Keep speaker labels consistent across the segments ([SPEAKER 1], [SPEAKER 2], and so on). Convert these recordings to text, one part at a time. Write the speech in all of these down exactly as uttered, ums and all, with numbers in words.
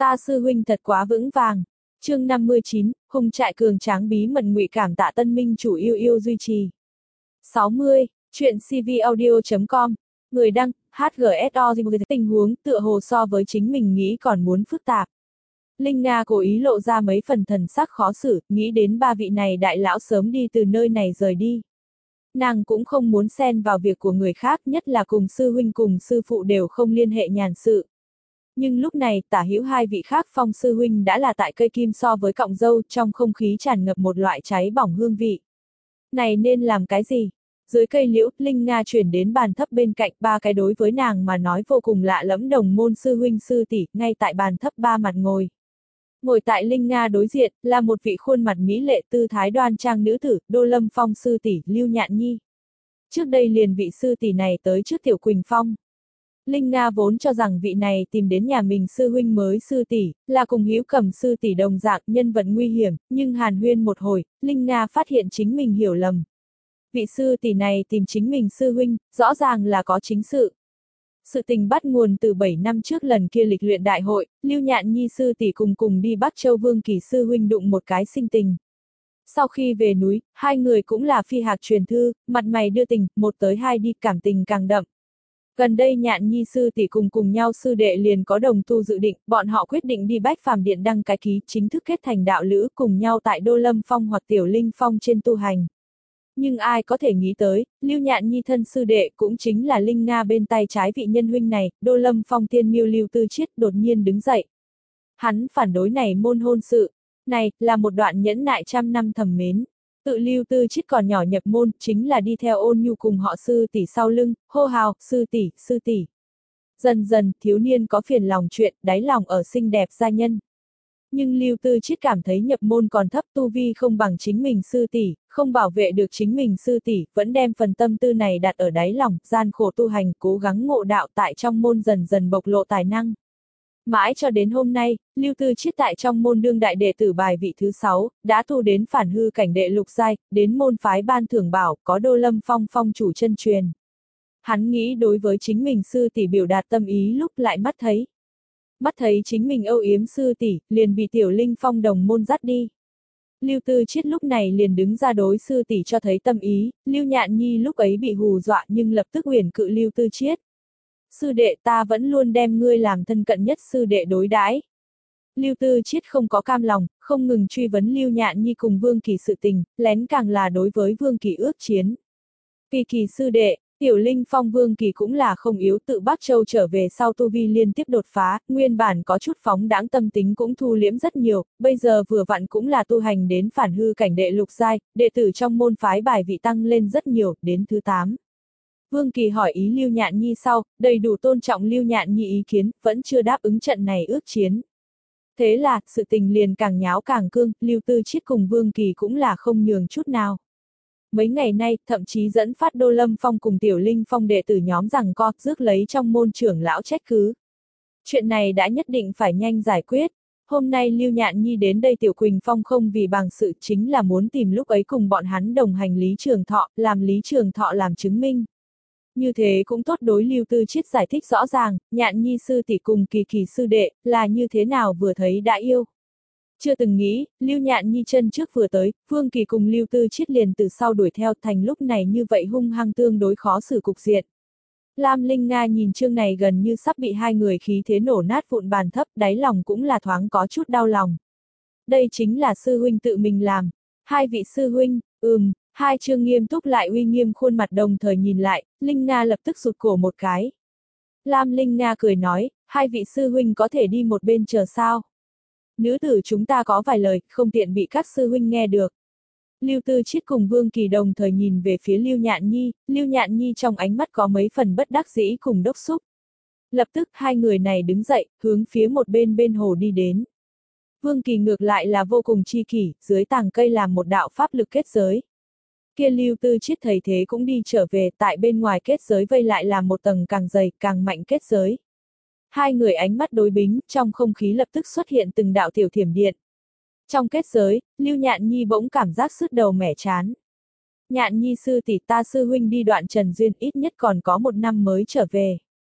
[SPEAKER 1] Ta sư huynh thật quá vững vàng. Chương năm mươi chín, hùng trại cường tráng bí mật ngụy cảm tạ tân minh chủ yêu yêu duy trì. sáu mươi, chuyện cvaudio chấm com, người đăng, hát giê ét o tình huống tựa hồ so với chính mình nghĩ còn muốn phức tạp. Linh Nga cố ý lộ ra mấy phần thần sắc khó xử, nghĩ đến ba vị này đại lão sớm đi từ nơi này rời đi. Nàng cũng không muốn xen vào việc của người khác, nhất là cùng sư huynh cùng sư phụ đều không liên hệ nhàn sự. Nhưng lúc này, tả hữu hai vị khác phong sư huynh đã là tại cây kim so với cọng dâu, trong không khí tràn ngập một loại cháy bỏng hương vị. Này nên làm cái gì? Dưới cây liễu, Linh Nga chuyển đến bàn thấp bên cạnh, ba cái đối với nàng mà nói vô cùng lạ lẫm đồng môn sư huynh sư tỷ, ngay tại bàn thấp ba mặt ngồi. Ngồi tại Linh Nga đối diện, là một vị khuôn mặt mỹ lệ tư thái đoan trang nữ tử, Đô Lâm Phong sư tỷ, Lưu Nhạn Nhi. Trước đây liền vị sư tỷ này tới trước Tiểu Quỳnh Phong. Linh Nga vốn cho rằng vị này tìm đến nhà mình sư huynh mới sư tỷ, là cùng hữu cầm sư tỷ đồng dạng nhân vật nguy hiểm, nhưng hàn huyên một hồi, Linh Nga phát hiện chính mình hiểu lầm. Vị sư tỷ này tìm chính mình sư huynh, rõ ràng là có chính sự. Sự tình bắt nguồn từ bảy năm trước lần kia lịch luyện đại hội, Lưu Nhạn Nhi sư tỷ cùng cùng đi Bắc Châu Vương Kỳ sư huynh đụng một cái sinh tình. Sau khi về núi, hai người cũng là phi hạc truyền thư, mặt mày đưa tình, một tới hai đi, cảm tình càng đậm. Gần đây Nhạn Nhi sư tỷ cùng cùng nhau sư đệ liền có đồng tu dự định, bọn họ quyết định đi Bách Phàm Điện đăng cái ký, chính thức kết thành đạo lữ cùng nhau tại Đô Lâm Phong hoặc Tiểu Linh Phong trên tu hành. Nhưng ai có thể nghĩ tới, Lưu Nhạn Nhi thân sư đệ cũng chính là Linh Nga bên tay trái vị nhân huynh này, Đô Lâm Phong tiên miêu Lưu Tư Chiết đột nhiên đứng dậy. Hắn phản đối này môn hôn sự. Này, là một đoạn nhẫn nại trăm năm thầm mến. Tự Lưu Tư Chiết còn nhỏ nhập môn, chính là đi theo Ôn Nhu cùng họ sư tỷ sau lưng, hô hào, sư tỷ, sư tỷ. Dần dần, thiếu niên có phiền lòng chuyện, đáy lòng ở xinh đẹp gia nhân. Nhưng Lưu Tư Chiết cảm thấy nhập môn còn thấp, tu vi không bằng chính mình sư tỷ, không bảo vệ được chính mình sư tỷ, vẫn đem phần tâm tư này đặt ở đáy lòng, gian khổ tu hành, cố gắng ngộ đạo tại trong môn dần dần bộc lộ tài năng. Mãi cho đến hôm nay, Lưu Tư Chiết tại trong môn đương đại đệ tử bài vị thứ sáu, đã tu đến phản hư cảnh đệ lục giai, đến môn phái ban thưởng bảo, có Đô Lâm Phong phong chủ chân truyền. Hắn nghĩ đối với chính mình sư tỷ biểu đạt tâm ý lúc lại mắt thấy. Mắt thấy chính mình âu yếm sư tỷ, liền bị Tiểu Linh Phong đồng môn dắt đi. Lưu Tư Chiết lúc này liền đứng ra đối sư tỷ cho thấy tâm ý, Lưu Nhạn Nhi lúc ấy bị hù dọa nhưng lập tức huyền cự Lưu Tư Chiết. Sư đệ, ta vẫn luôn đem ngươi làm thân cận nhất sư đệ đối đãi. Lưu Tư Chiết không có cam lòng, không ngừng truy vấn Lưu Nhạn Nhi cùng Vương Kỳ sự tình, lén càng là đối với Vương Kỳ ước chiến. Kỳ Kỳ sư đệ, Tiểu Linh Phong Vương Kỳ cũng là không yếu, tự Bắc Châu trở về sau tu vi liên tiếp đột phá, nguyên bản có chút phóng đãng tâm tính cũng thu liễm rất nhiều, bây giờ vừa vặn cũng là tu hành đến phản hư cảnh đệ lục giai, đệ tử trong môn phái bài vị tăng lên rất nhiều, đến thứ tám. Vương Kỳ hỏi ý Lưu Nhạn Nhi sau, đầy đủ tôn trọng Lưu Nhạn Nhi ý kiến, vẫn chưa đáp ứng trận này ước chiến. Thế là, sự tình liền càng nháo càng cương, Lưu Tư Chiết cùng Vương Kỳ cũng là không nhường chút nào. Mấy ngày nay, thậm chí dẫn phát Đô Lâm Phong cùng Tiểu Linh Phong đệ tử nhóm rằng co, rước lấy trong môn trưởng lão trách cứ. Chuyện này đã nhất định phải nhanh giải quyết. Hôm nay Lưu Nhạn Nhi đến đây Tiểu Quỳnh Phong không vì bằng sự, chính là muốn tìm lúc ấy cùng bọn hắn đồng hành Lý Trường Thọ, làm Lý Trường Thọ làm chứng minh. Như thế cũng tốt đối Lưu Tư Chiết giải thích rõ ràng, Nhạn Nhi sư tỷ cùng Kỳ Kỳ sư đệ, là như thế nào vừa thấy đã yêu. Chưa từng nghĩ, Lưu Nhạn Nhi chân trước vừa tới, Vương Kỳ cùng Lưu Tư Chiết liền từ sau đuổi theo, thành lúc này như vậy hung hăng tương đối khó xử cục diện. Lam Linh Nga nhìn chương này gần như sắp bị hai người khí thế nổ nát vụn bàn thấp, đáy lòng cũng là thoáng có chút đau lòng. Đây chính là sư huynh tự mình làm. Hai vị sư huynh, ừm, hai chương nghiêm túc lại uy nghiêm khuôn mặt đồng thời nhìn lại, Linh Nga lập tức rụt cổ một cái. Lam Linh Nga cười nói, hai vị sư huynh có thể đi một bên chờ sao? Nữ tử chúng ta có vài lời, không tiện bị các sư huynh nghe được. Lưu Tư Chiết cùng Vương Kỳ đồng thời nhìn về phía Lưu Nhạn Nhi, Lưu Nhạn Nhi trong ánh mắt có mấy phần bất đắc dĩ cùng đốc xúc. Lập tức hai người này đứng dậy, hướng phía một bên bên hồ đi đến. Vương Kỳ ngược lại là vô cùng chi kỷ, dưới tàng cây làm một đạo pháp lực kết giới. Kia Lưu Tư Chiết thấy thế cũng đi trở về, tại bên ngoài kết giới vây lại là một tầng càng dày, càng mạnh kết giới. Hai người ánh mắt đối bính, trong không khí lập tức xuất hiện từng đạo tiểu thiểm điện. Trong kết giới, Lưu Nhạn Nhi bỗng cảm giác sứt đầu mẻ chán. Nhạn Nhi sư tỷ, ta sư huynh đi đoạn trần duyên ít nhất còn có một năm mới trở về.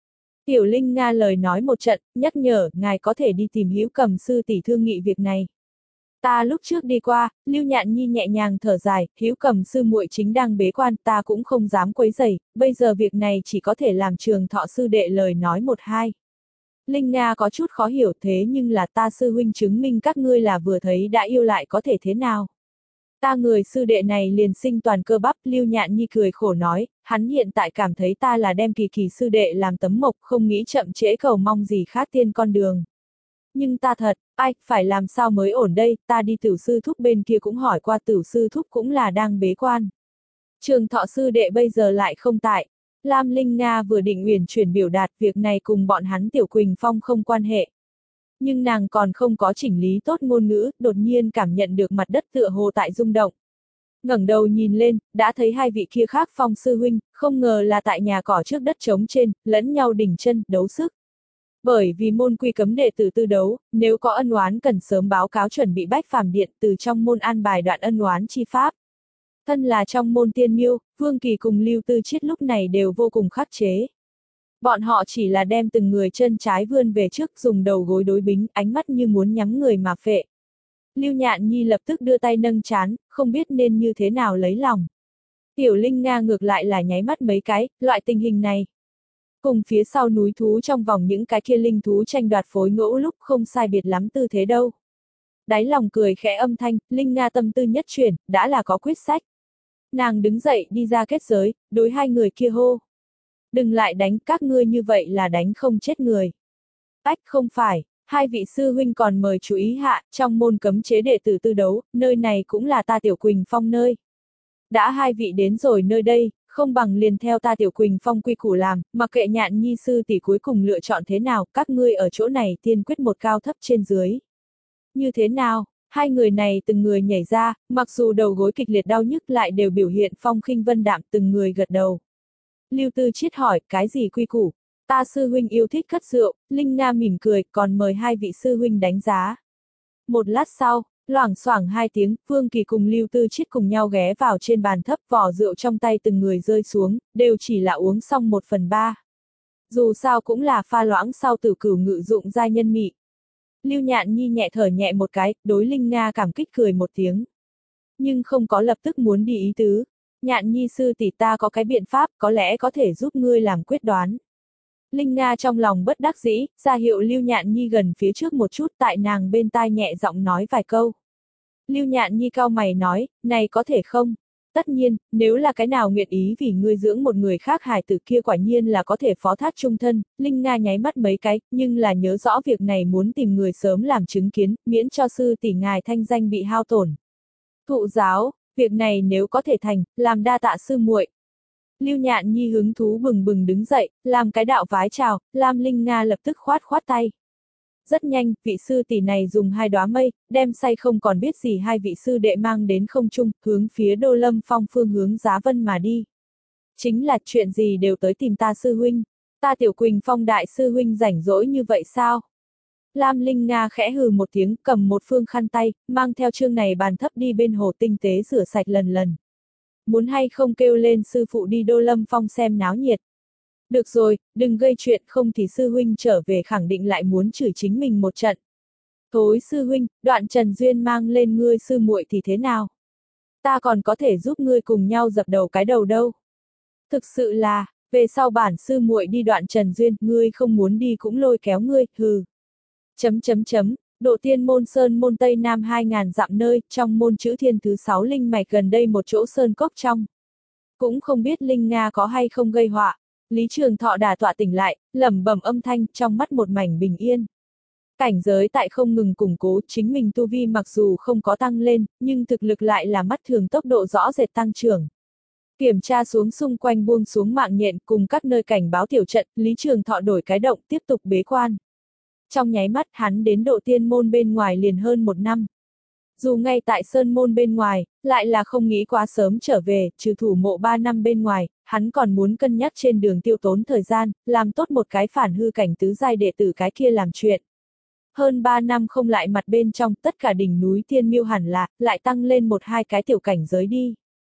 [SPEAKER 1] Tiểu Linh Nga lời nói một trận, nhắc nhở, ngài có thể đi tìm Hữu Cầm sư tỷ thương nghị việc này. Ta lúc trước đi qua, Lưu Nhạn Nhi nhẹ nhàng thở dài, Hữu Cầm sư muội chính đang bế quan, ta cũng không dám quấy rầy, bây giờ việc này chỉ có thể làm Trường Thọ sư đệ lời nói một hai. Linh Nga có chút khó hiểu, thế nhưng là ta sư huynh chứng minh các ngươi là vừa thấy đã yêu lại có thể thế nào. Ta người sư đệ này liền sinh toàn cơ bắp, Lưu Nhạn Nhi cười khổ nói, hắn hiện tại cảm thấy ta là đem Kỳ Kỳ sư đệ làm tấm mộc, không nghĩ chậm trễ cầu mong gì khác tiên con đường. Nhưng ta thật, ai, phải làm sao mới ổn đây, ta đi Tửu sư thúc bên kia cũng hỏi qua, Tửu sư thúc cũng là đang bế quan. Trường Thọ sư đệ bây giờ lại không tại. Lam Linh Nga vừa định uyển chuyển biểu đạt việc này cùng bọn hắn Tiểu Quỳnh Phong không quan hệ. Nhưng nàng còn không có chỉnh lý tốt ngôn ngữ, đột nhiên cảm nhận được mặt đất tựa hồ tại rung động. Ngẩng đầu nhìn lên, đã thấy hai vị kia khác Phong sư huynh, không ngờ là tại nhà cỏ trước đất trống trên, lẫn nhau đỉnh chân, đấu sức. Bởi vì môn quy cấm đệ tử tư đấu, nếu có ân oán cần sớm báo cáo chuẩn bị bách phàm điện từ trong môn an bài đoạn ân oán chi pháp. Thân là trong môn tiên miêu, Vương Kỳ cùng Lưu Tư Chiết lúc này đều vô cùng khắc chế. Bọn họ chỉ là đem từng người chân trái vươn về trước, dùng đầu gối đối bính, ánh mắt như muốn nhắm người mà phệ. Lưu Nhạn Nhi lập tức đưa tay nâng trán, không biết nên như thế nào lấy lòng. Tiểu Linh Nga ngược lại là nháy mắt mấy cái, loại tình hình này. Cùng phía sau núi thú trong vòng những cái kia linh thú tranh đoạt phối ngẫu lúc không sai biệt lắm tư thế đâu. Đáy lòng cười khẽ âm thanh, Linh Nga tâm tư nhất chuyển, đã là có quyết sách. Nàng đứng dậy đi ra kết giới, đối hai người kia hô. Đừng lại đánh, các ngươi như vậy là đánh không chết người. Ách không phải, hai vị sư huynh còn mời chú ý hạ, trong môn cấm chế đệ tử tư đấu, nơi này cũng là ta Tiểu Quỳnh Phong nơi. Đã hai vị đến rồi nơi đây, không bằng liền theo ta Tiểu Quỳnh Phong quy củ làm, mặc kệ Nhạn Nhi sư tỷ cuối cùng lựa chọn thế nào, các ngươi ở chỗ này tiên quyết một cao thấp trên dưới. Như thế nào? Hai người này từng người nhảy ra, mặc dù đầu gối kịch liệt đau nhức lại đều biểu hiện phong khinh vân đạm, từng người gật đầu. Lưu Tư Chiết hỏi, cái gì quy củ? Ta sư huynh yêu thích cất rượu, Linh Nga mỉm cười, còn mời hai vị sư huynh đánh giá. Một lát sau, loảng xoảng hai tiếng, Vương Kỳ cùng Lưu Tư Chiết cùng nhau ghé vào trên bàn thấp, vỏ rượu trong tay từng người rơi xuống, đều chỉ là uống xong một phần ba. Dù sao cũng là pha loãng sau tử cửu ngự dụng giai nhân mị. Lưu Nhạn Nhi nhẹ thở nhẹ một cái, đối Linh Nga cảm kích cười một tiếng. Nhưng không có lập tức muốn đi ý tứ. Nhạn Nhi sư tỷ, ta có cái biện pháp, có lẽ có thể giúp ngươi làm quyết đoán. Linh Nga trong lòng bất đắc dĩ, ra hiệu Lưu Nhạn Nhi gần phía trước một chút, tại nàng bên tai nhẹ giọng nói vài câu. Lưu Nhạn Nhi cau mày nói, này có thể không? Tất nhiên, nếu là cái nào nguyện ý vì ngươi dưỡng một người khác hài tử kia quả nhiên là có thể phó thác chung thân. Linh Nga nháy mắt mấy cái, nhưng là nhớ rõ việc này muốn tìm người sớm làm chứng kiến, miễn cho sư tỷ ngài thanh danh bị hao tổn. Thụ giáo, việc này nếu có thể thành, làm đa tạ sư muội. Lưu Nhạn Nhi hứng thú bừng bừng đứng dậy, làm cái đạo vái chào, Lam Linh Nga lập tức khoát khoát tay. Rất nhanh, vị sư tỷ này dùng hai đóa mây, đem say không còn biết gì hai vị sư đệ mang đến không trung, hướng phía Đô Lâm Phong phương hướng Giá Vân mà đi. Chính là chuyện gì đều tới tìm ta sư huynh. Ta Tiểu Quỳnh Phong đại sư huynh rảnh rỗi như vậy sao? Lam Linh Nga khẽ hừ một tiếng, cầm một phương khăn tay, mang theo chương này bàn thấp đi bên hồ tinh tế rửa sạch lần lần. Muốn hay không kêu lên sư phụ đi Đô Lâm Phong xem náo nhiệt. Được rồi, đừng gây chuyện, không thì sư huynh trở về khẳng định lại muốn chửi chính mình một trận. Thối sư huynh, Đoạn Trần Duyên mang lên ngươi sư muội thì thế nào? Ta còn có thể giúp ngươi cùng nhau dập đầu cái đầu đâu. Thực sự là, về sau bản sư muội đi Đoạn Trần Duyên, ngươi không muốn đi cũng lôi kéo ngươi, hừ. Chấm chấm chấm, Độ Tiên môn sơn môn Tây Nam hai ngàn dặm nơi, trong môn chữ thiên thứ sáu linh mạch gần đây một chỗ sơn cốc trong. Cũng không biết Linh Nga có hay không gây họa. Lý Trường Thọ đà tọa tỉnh lại, lẩm bẩm âm thanh, trong mắt một mảnh bình yên. Cảnh giới tại không ngừng củng cố, chính mình tu vi mặc dù không có tăng lên, nhưng thực lực lại là mắt thường tốc độ rõ rệt tăng trưởng. Kiểm tra xuống xung quanh buông xuống mạng nhện cùng các nơi cảnh báo tiểu trận, Lý Trường Thọ đổi cái động tiếp tục bế quan. Trong nháy mắt hắn đến Độ Tiên môn bên ngoài liền hơn một năm. Dù ngay tại sơn môn bên ngoài, lại là không nghĩ quá sớm trở về, trừ thủ mộ ba năm bên ngoài, hắn còn muốn cân nhắc trên đường tiêu tốn thời gian, làm tốt một cái phản hư cảnh tứ giai đệ tử cái kia làm chuyện. Hơn ba năm không lại mặt bên trong, tất cả đỉnh núi Tiên Miêu hẳn là, lại tăng lên một hai cái tiểu cảnh giới đi.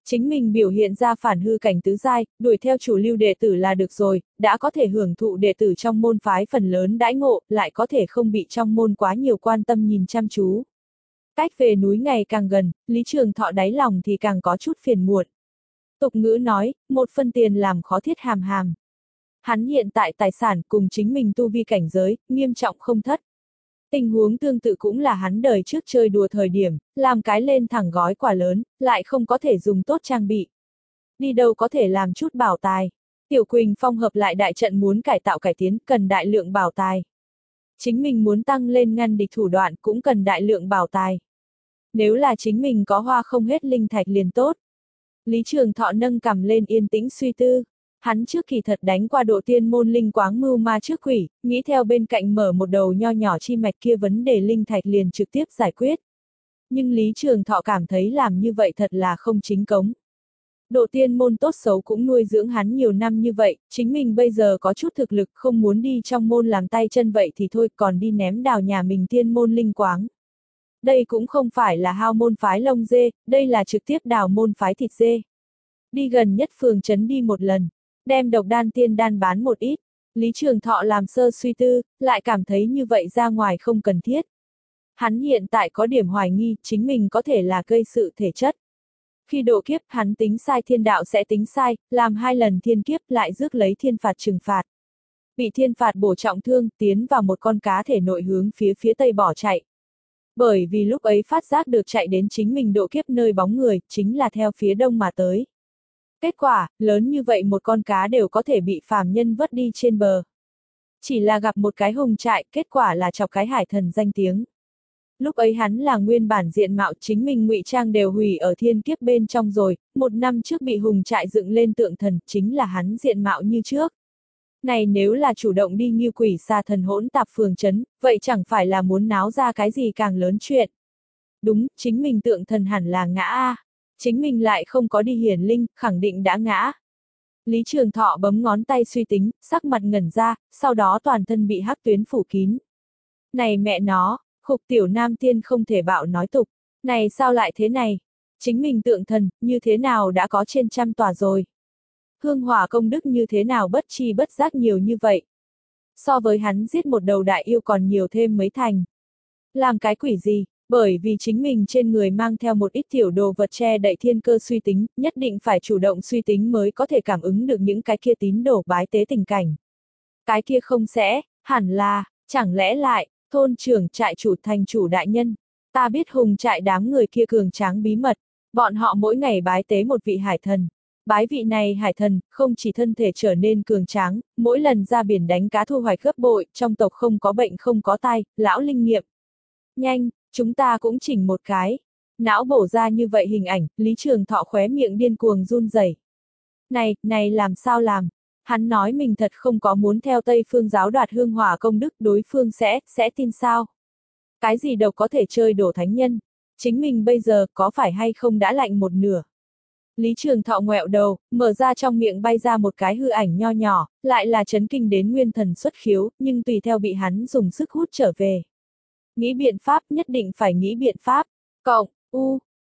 [SPEAKER 1] Chính mình biểu hiện ra phản hư cảnh tứ giai, đuổi theo chủ lưu đệ tử là được rồi, đã có thể hưởng thụ đệ tử trong môn phái phần lớn đãi ngộ, lại có thể không bị trong môn quá nhiều quan tâm nhìn chăm chú. Cách về núi ngày càng gần, Lý Trường Thọ đáy lòng thì càng có chút phiền muộn. Tục ngữ nói, một phân tiền làm khó thiết hàm hàm. Hắn hiện tại tài sản cùng chính mình tu vi cảnh giới, nghiêm trọng không thất. Tình huống tương tự cũng là hắn đời trước chơi đùa thời điểm, làm cái lên thẳng gói quả lớn, lại không có thể dùng tốt trang bị. Đi đâu có thể làm chút bảo tài. Tiểu Quỳnh Phong hợp lại đại trận muốn cải tạo cải tiến, cần đại lượng bảo tài. Chính mình muốn tăng lên ngăn địch thủ đoạn cũng cần đại lượng bảo tài. Nếu là chính mình có hoa không hết linh thạch liền tốt. Lý Trường Thọ nâng cằm lên yên tĩnh suy tư. Hắn trước kỳ thật đánh qua độ tiên môn linh quáng mưu ma trước quỷ, nghĩ theo bên cạnh mở một đầu nho nhỏ chi mạch kia vấn đề linh thạch liền trực tiếp giải quyết. Nhưng Lý Trường Thọ cảm thấy làm như vậy thật là không chính cống. Độ tiên môn tốt xấu cũng nuôi dưỡng hắn nhiều năm như vậy, chính mình bây giờ có chút thực lực không muốn đi trong môn làm tay chân vậy thì thôi, còn đi ném đào nhà mình tiên môn linh quáng. Đây cũng không phải là hao môn phái lông dê, đây là trực tiếp đào môn phái thịt dê. Đi gần nhất phường trấn đi một lần, đem độc đan tiên đan bán một ít. Lý Trường Thọ làm sơ suy tư, lại cảm thấy như vậy ra ngoài không cần thiết. Hắn hiện tại có điểm hoài nghi, chính mình có thể là gây sự thể chất. Khi độ kiếp, hắn tính sai thiên đạo sẽ tính sai, làm hai lần thiên kiếp lại rước lấy thiên phạt trừng phạt. Bị thiên phạt bổ trọng thương, tiến vào một con cá thể nội hướng phía phía tây bỏ chạy. Bởi vì lúc ấy phát giác được chạy đến chính mình độ kiếp nơi bóng người, chính là theo phía đông mà tới. Kết quả, lớn như vậy một con cá đều có thể bị phàm nhân vớt đi trên bờ. Chỉ là gặp một cái hùng trại, kết quả là chọc cái hải thần danh tiếng. Lúc ấy hắn là nguyên bản diện mạo, chính mình ngụy trang đều hủy ở thiên kiếp bên trong rồi, một năm trước bị hùng trại dựng lên tượng thần, chính là hắn diện mạo như trước. Này nếu là chủ động đi như quỷ xa thần hỗn tạp phường trấn, vậy chẳng phải là muốn náo ra cái gì càng lớn chuyện. Đúng, chính mình tượng thần hẳn là ngã a. Chính mình lại không có đi hiển linh, khẳng định đã ngã. Lý Trường Thọ bấm ngón tay suy tính, sắc mặt ngẩn ra, sau đó toàn thân bị hắc tuyến phủ kín. Này mẹ nó, khục tiểu nam tiên không thể bạo nói tục. Này sao lại thế này? Chính mình tượng thần, như thế nào đã có trên trăm tòa rồi? Hương hỏa công đức như thế nào bất chi bất giác nhiều như vậy? So với hắn giết một đầu đại yêu còn nhiều thêm mấy thành. Làm cái quỷ gì? Bởi vì chính mình trên người mang theo một ít tiểu đồ vật che đậy thiên cơ suy tính, nhất định phải chủ động suy tính mới có thể cảm ứng được những cái kia tín đồ bái tế tình cảnh. Cái kia không sẽ, hẳn là, chẳng lẽ lại, thôn trưởng trại chủ thành chủ đại nhân. Ta biết hùng trại đám người kia cường tráng bí mật, bọn họ mỗi ngày bái tế một vị hải thần. Bái vị này hải thần, không chỉ thân thể trở nên cường tráng, mỗi lần ra biển đánh cá thu hoạch gấp bội, trong tộc không có bệnh không có tai, lão linh nghiệm. Nhanh! Chúng ta cũng chỉnh một cái. Não bổ ra như vậy hình ảnh, Lý Trường Thọ khóe miệng điên cuồng run rẩy. Này, này làm sao làm? Hắn nói mình thật không có muốn theo Tây Phương giáo đoạt hương hỏa công đức, đối phương sẽ, sẽ tin sao? Cái gì đâu có thể chơi đổ thánh nhân? Chính mình bây giờ có phải hay không đã lạnh một nửa? Lý Trường Thọ ngoẹo đầu, mở ra trong miệng bay ra một cái hư ảnh nho nhỏ, lại là chấn kinh đến nguyên thần xuất khiếu, nhưng tùy theo bị hắn dùng sức hút trở về. Nghĩ biện pháp, nhất định phải nghĩ biện pháp. Cộng, u,